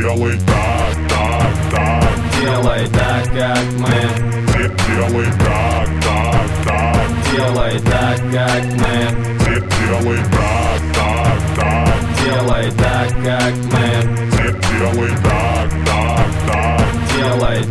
Делай так, так, так. Делай так, как мы. Делай так, так, так. Делай так, как мы. Делай так, так, так. Делай так, как мы. Делай так, так, так. Делай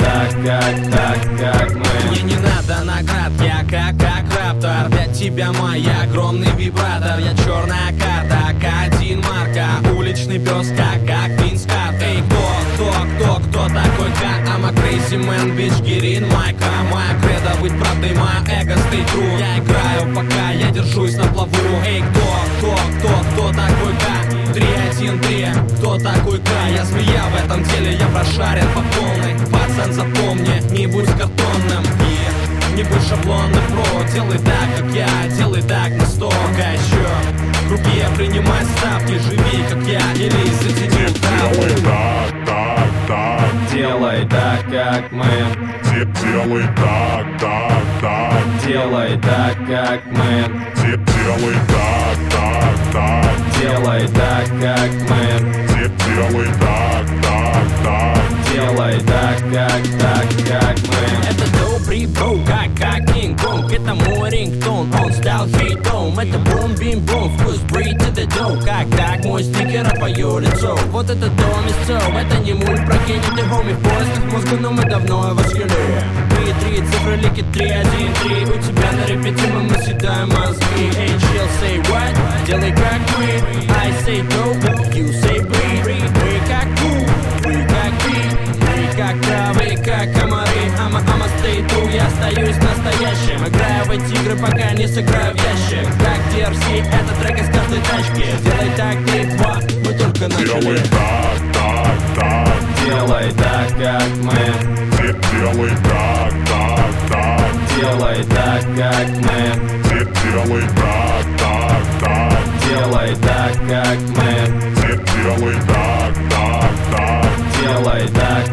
как мы. Мне не надо наград, я как раптор. Для тебя мой огромный вибратор. Я черная карта, К1 марка. Уличный пес, как Винс Картер. Эй, кто такой К? I'm a crazy man, bitch, get in my car. Моя кредо быть правдой, моя эго stay true. Я играю, пока я держусь на плаву. Эй, кто такой К? 3-1-3, кто такой К? Я змея в этом деле, я прошарен по полной. Пацан, запомни, не будь картонным. Не будь шаблонным, бро. Делай так, как я, делай так настолько еще. Круги, принимай ставки, живи, как я, или затяни Делай траву. так, так, так. Делай так, как мы. Делай так, так, так. Делай так, как мы. Делай так, так, так. Делай так, как мы. Делай так, так, так. Делай как мы. Это добрый бро, как Кинг-Конг. Это мой рингтон, он стал хитом. Это бум-бим-бум, вкус breed to the dough. Как так мой стикер, а пою лицо. Вот это дом из цел, это не мульт, прокинь ты хоми в поисках мозга, но мы давно его скинули. 3-3, цифры лики 3-1-3. У тебя на репетиме мы съедаем мозги. Эй, chill, say what? Делай как мы. I say dope, you say breed. Мы как cool, вы как beat. Мы как травы, как комары. I'ma stay true, я остаюсь настоящим. Играю в эти игры, пока не сыграю в ящик. Как DRC, это трек из каждой тачки. Делай так, 3-2, мы только начали. Делай так, так, так. Делай так, как мы. Делай так, так, так. Делай так, как мы. Делай так, так, так. Делай так, как мы. Делай так, так, так. Делай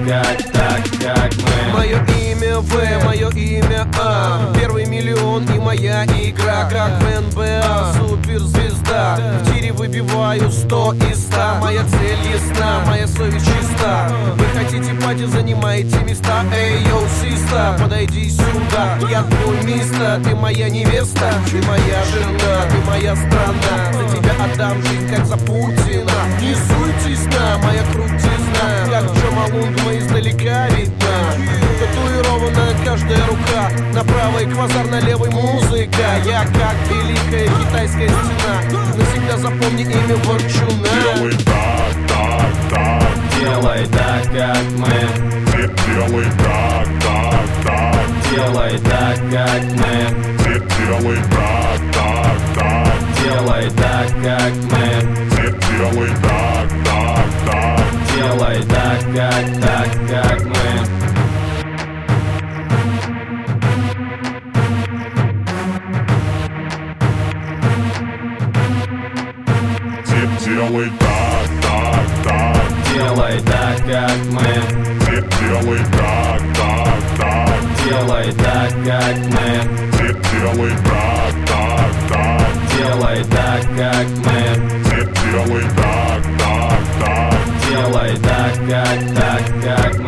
как мы. Мое имя В, мое имя А. Первый миллион и моя игра. Как в НБА, суперзвезда. В тире выбиваю 100 из 100. Моя цель ясна, моя совесть чиста. Вы хотите пати, занимаете места. Эй, йоу, систа, подойди сюда. Я твой мистер, ты моя невеста. Ты моя жена, ты моя страна. За тебя отдам жизнь, как за Путина. Не суйтесь на моя крутизна. Как Джамалунг мы издалека видна. Татуирована каждая рука. На правой квазар, на левой музыка. Я как великая китайская стена. Навсегда запомни имя Ворчуна. Делай так, так, так. Делай так, как мы. Делай так, так, так. Делай так, как мы. Делай так, так, так. Делай так, как мы. Делай так, так, так. Делай как мы. Делай так, так, так. Делай так, как мы. Делай так, так, так. Делай так, как мы. Делай так, так, так. Делай так, как мы. Делай так, так, так. Делай так мы.